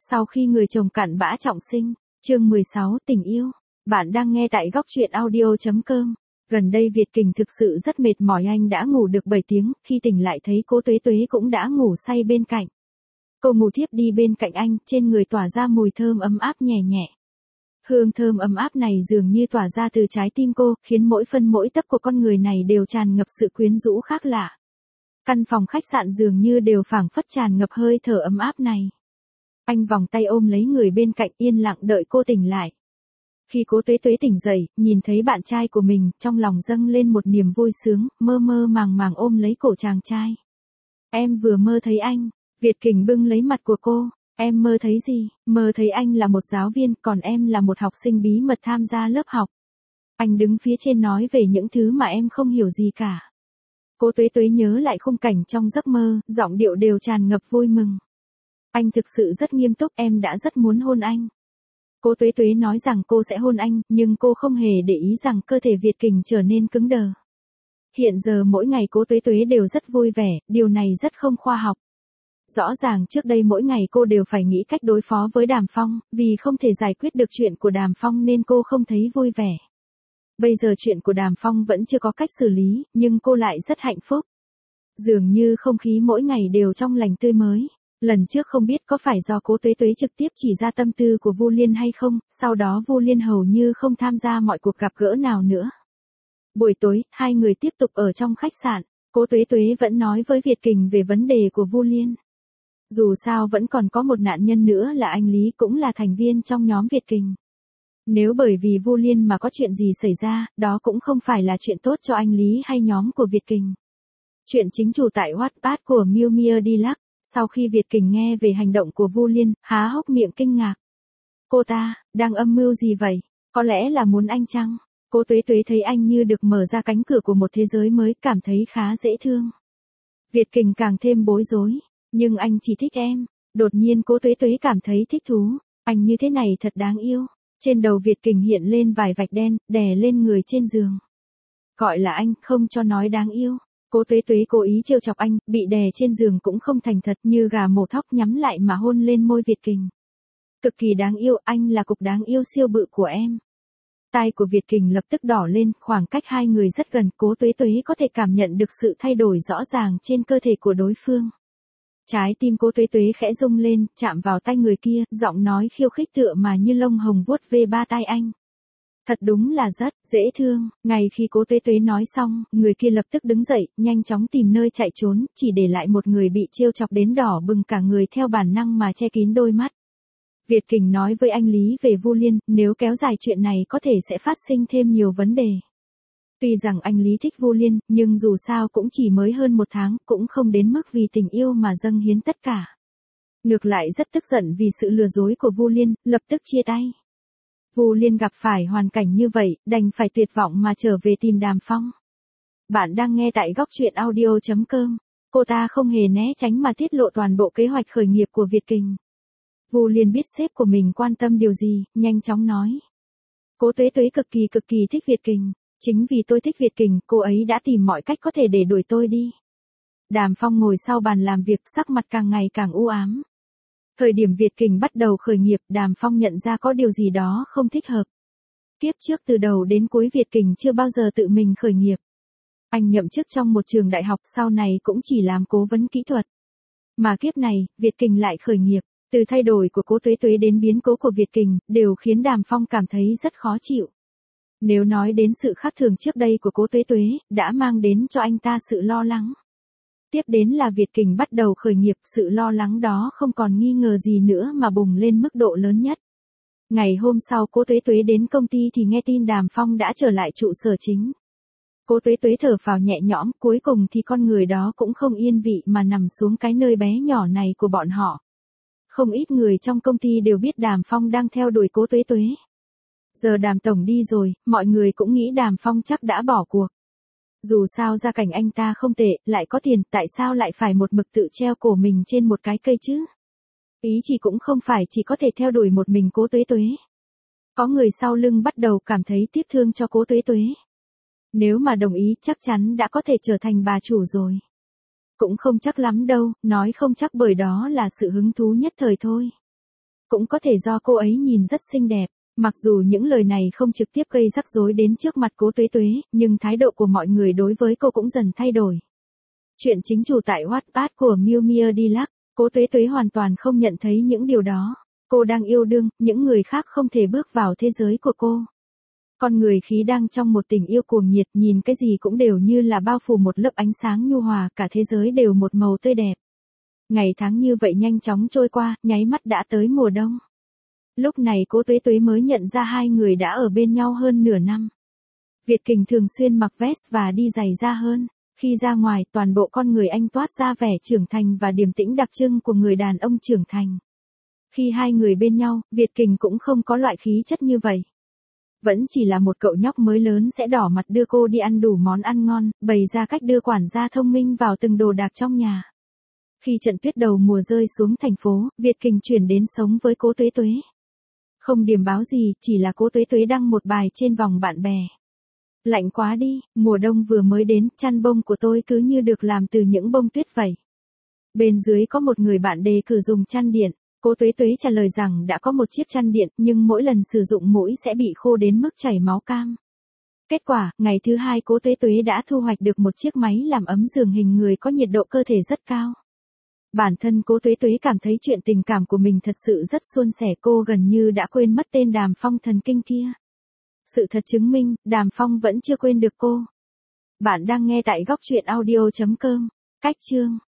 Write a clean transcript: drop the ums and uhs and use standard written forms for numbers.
Sau khi người chồng cặn bã trọng sinh, chương 16 tình yêu. Bạn đang nghe tại góc truyện audio.com. Gần đây Việt Kình thực sự rất mệt mỏi, anh đã ngủ được 7 tiếng, khi tỉnh lại thấy cô Tuế Tuế cũng đã ngủ say bên cạnh. Cô ngủ thiếp đi bên cạnh anh, trên người tỏa ra mùi thơm ấm áp nhẹ nhẹ. Hương thơm ấm áp này dường như tỏa ra từ trái tim cô, khiến mỗi phân mỗi tấc của con người này đều tràn ngập sự quyến rũ khác lạ. Căn phòng khách sạn dường như đều phảng phất tràn ngập hơi thở ấm áp này. Anh vòng tay ôm lấy người bên cạnh, yên lặng đợi cô tỉnh lại. Khi cô Tuế Tuế tỉnh dậy, nhìn thấy bạn trai của mình, trong lòng dâng lên một niềm vui sướng, mơ mơ màng màng ôm lấy cổ chàng trai. Em vừa mơ thấy anh. Việt Kình bưng lấy mặt của cô. Em mơ thấy gì? Mơ thấy anh là một giáo viên, còn em là một học sinh bí mật tham gia lớp học. Anh đứng phía trên nói về những thứ mà em không hiểu gì cả. Cô Tuế Tuế nhớ lại khung cảnh trong giấc mơ, giọng điệu đều tràn ngập vui mừng. Anh thực sự rất nghiêm túc, em đã rất muốn hôn anh. Cô Tuế Tuế nói rằng cô sẽ hôn anh, nhưng cô không hề để ý rằng cơ thể Việt Kình trở nên cứng đờ. Hiện giờ mỗi ngày cô Tuế Tuế đều rất vui vẻ, điều này rất không khoa học. Rõ ràng trước đây mỗi ngày cô đều phải nghĩ cách đối phó với Đàm Phong, vì không thể giải quyết được chuyện của Đàm Phong nên cô không thấy vui vẻ. Bây giờ chuyện của Đàm Phong vẫn chưa có cách xử lý, nhưng cô lại rất hạnh phúc. Dường như không khí mỗi ngày đều trong lành tươi mới. Lần trước không biết có phải do cô Tuế Tuế trực tiếp chỉ ra tâm tư của Vu Liên hay không, sau đó Vu Liên hầu như không tham gia mọi cuộc gặp gỡ nào nữa. Buổi tối, hai người tiếp tục ở trong khách sạn, cô Tuế Tuế vẫn nói với Việt Kình về vấn đề của Vu Liên. Dù sao vẫn còn có một nạn nhân nữa là anh Lý, cũng là thành viên trong nhóm Việt Kình. Nếu bởi vì Vu Liên mà có chuyện gì xảy ra, đó cũng không phải là chuyện tốt cho anh Lý hay nhóm của Việt Kình. Chuyện chính chủ tại Wattpad của Miu Miu Deluxe. Sau khi Việt Kình nghe về hành động của Vu Liên, há hốc miệng kinh ngạc. Cô ta, đang âm mưu gì vậy? Có lẽ là muốn anh chăng? Cô Tuế Tuế thấy anh như được mở ra cánh cửa của một thế giới mới, cảm thấy khá dễ thương. Việt Kình càng thêm bối rối. Nhưng anh chỉ thích em. Đột nhiên cô Tuế Tuế cảm thấy thích thú. Anh như thế này thật đáng yêu. Trên đầu Việt Kình hiện lên vài vạch đen, đè lên người trên giường. Gọi là anh, không cho nói đáng yêu. Cô Tuế Tuế cố ý trêu chọc anh, bị đè trên giường cũng không thành thật, như gà mổ thóc nhắm lại mà hôn lên môi Việt Kình. Cực kỳ đáng yêu, anh là cục đáng yêu siêu bự của em. Tai của Việt Kình lập tức đỏ lên, khoảng cách hai người rất gần, cô Tuế Tuế có thể cảm nhận được sự thay đổi rõ ràng trên cơ thể của đối phương. Trái tim cô Tuế Tuế khẽ rung lên, chạm vào tay người kia, giọng nói khiêu khích tựa mà như lông hồng vuốt ve ba tai anh. Thật đúng là rất dễ thương. Ngay khi cô Tuế Tuế nói xong, người kia lập tức đứng dậy, nhanh chóng tìm nơi chạy trốn, chỉ để lại một người bị trêu chọc đến đỏ bừng cả người, theo bản năng mà che kín đôi mắt. Việt Kình nói với anh Lý về Vu Liên, nếu kéo dài chuyện này có thể sẽ phát sinh thêm nhiều vấn đề. Tuy rằng anh Lý thích Vu Liên, nhưng dù sao cũng chỉ mới hơn một tháng, cũng không đến mức vì tình yêu mà dâng hiến tất cả. Ngược lại rất tức giận vì sự lừa dối của Vu Liên, lập tức chia tay. Vu Liên gặp phải hoàn cảnh như vậy, đành phải tuyệt vọng mà trở về tìm Đàm Phong. Bạn đang nghe tại góc truyện audio.com. Cô ta không hề né tránh mà tiết lộ toàn bộ kế hoạch khởi nghiệp của Việt Kình. Vu Liên biết sếp của mình quan tâm điều gì, nhanh chóng nói. Cô Tuế Tuế cực kỳ thích Việt Kình. Chính vì tôi thích Việt Kình, cô ấy đã tìm mọi cách có thể để đuổi tôi đi. Đàm Phong ngồi sau bàn làm việc, sắc mặt càng ngày càng u ám. Thời điểm Việt Kình bắt đầu khởi nghiệp, Đàm Phong nhận ra có điều gì đó không thích hợp. Kiếp trước từ đầu đến cuối Việt Kình chưa bao giờ tự mình khởi nghiệp. Anh nhậm chức trong một trường đại học, sau này cũng chỉ làm cố vấn kỹ thuật. Mà kiếp này, Việt Kình lại khởi nghiệp. Từ thay đổi của cô Tuế Tuế đến biến cố của Việt Kình, đều khiến Đàm Phong cảm thấy rất khó chịu. Nếu nói đến sự khác thường trước đây của cô Tuế Tuế, đã mang đến cho anh ta sự lo lắng. Tiếp đến là Việt Kình bắt đầu khởi nghiệp, sự lo lắng đó không còn nghi ngờ gì nữa mà bùng lên mức độ lớn nhất. Ngày hôm sau cô Tuế Tuế đến công ty thì nghe tin Đàm Phong đã trở lại trụ sở chính. Cô Tuế Tuế thở phào nhẹ nhõm, cuối cùng thì con người đó cũng không yên vị mà nằm xuống cái nơi bé nhỏ này của bọn họ. Không ít người trong công ty đều biết Đàm Phong đang theo đuổi cô Tuế Tuế. Giờ Đàm tổng đi rồi, mọi người cũng nghĩ Đàm Phong chắc đã bỏ cuộc. Dù sao gia cảnh anh ta không tệ, lại có tiền, tại sao lại phải một mực tự treo cổ mình trên một cái cây chứ? Ý chỉ cũng không phải chỉ có thể theo đuổi một mình cô Tuế Tuế. Có người sau lưng bắt đầu cảm thấy tiếc thương cho cô Tuế Tuế. Nếu mà đồng ý chắc chắn đã có thể trở thành bà chủ rồi. Cũng không chắc lắm đâu, nói không chắc bởi đó là sự hứng thú nhất thời thôi. Cũng có thể do cô ấy nhìn rất xinh đẹp. Mặc dù những lời này không trực tiếp gây rắc rối đến trước mặt Cố Tuế Tuế, nhưng thái độ của mọi người đối với cô cũng dần thay đổi. Chuyện chính chủ tại Wattpad của Miu Miu Deluxe, Cố Tuế Tuế hoàn toàn không nhận thấy những điều đó. Cô đang yêu đương, những người khác không thể bước vào thế giới của cô. Con người khí đang trong một tình yêu cuồng nhiệt, nhìn cái gì cũng đều như là bao phủ một lớp ánh sáng nhu hòa, cả thế giới đều một màu tươi đẹp. Ngày tháng như vậy nhanh chóng trôi qua, nháy mắt đã tới mùa đông. Lúc này Cố Tuế Tuế mới nhận ra hai người đã ở bên nhau hơn nửa năm. Việt Kình thường xuyên mặc vest và đi giày da hơn. Khi ra ngoài, toàn bộ con người anh toát ra vẻ trưởng thành và điềm tĩnh đặc trưng của người đàn ông trưởng thành. Khi hai người bên nhau, Việt Kình cũng không có loại khí chất như vậy. Vẫn chỉ là một cậu nhóc mới lớn sẽ đỏ mặt đưa cô đi ăn đủ món ăn ngon, bày ra cách đưa quản gia thông minh vào từng đồ đạc trong nhà. Khi trận tuyết đầu mùa rơi xuống thành phố, Việt Kình chuyển đến sống với Cố Tuế Tuế. Không điềm báo gì, chỉ là Cố Tuế Tuế đăng một bài trên vòng bạn bè. Lạnh quá đi, mùa đông vừa mới đến, chăn bông của tôi cứ như được làm từ những bông tuyết vậy. Bên dưới có một người bạn đề cử dùng chăn điện. Cố Tuế Tuế trả lời rằng đã có một chiếc chăn điện, nhưng mỗi lần sử dụng mũi sẽ bị khô đến mức chảy máu cam. Kết quả, ngày thứ hai Cố Tuế Tuế đã thu hoạch được một chiếc máy làm ấm giường hình người có nhiệt độ cơ thể rất cao. Bản thân Cố Tuế Tuế cảm thấy chuyện tình cảm của mình thật sự rất suôn sẻ, cô gần như đã quên mất tên Đàm Phong thần kinh kia. Sự thật chứng minh, Đàm Phong vẫn chưa quên được cô. Bạn đang nghe tại góc truyện audio.com. Cách chương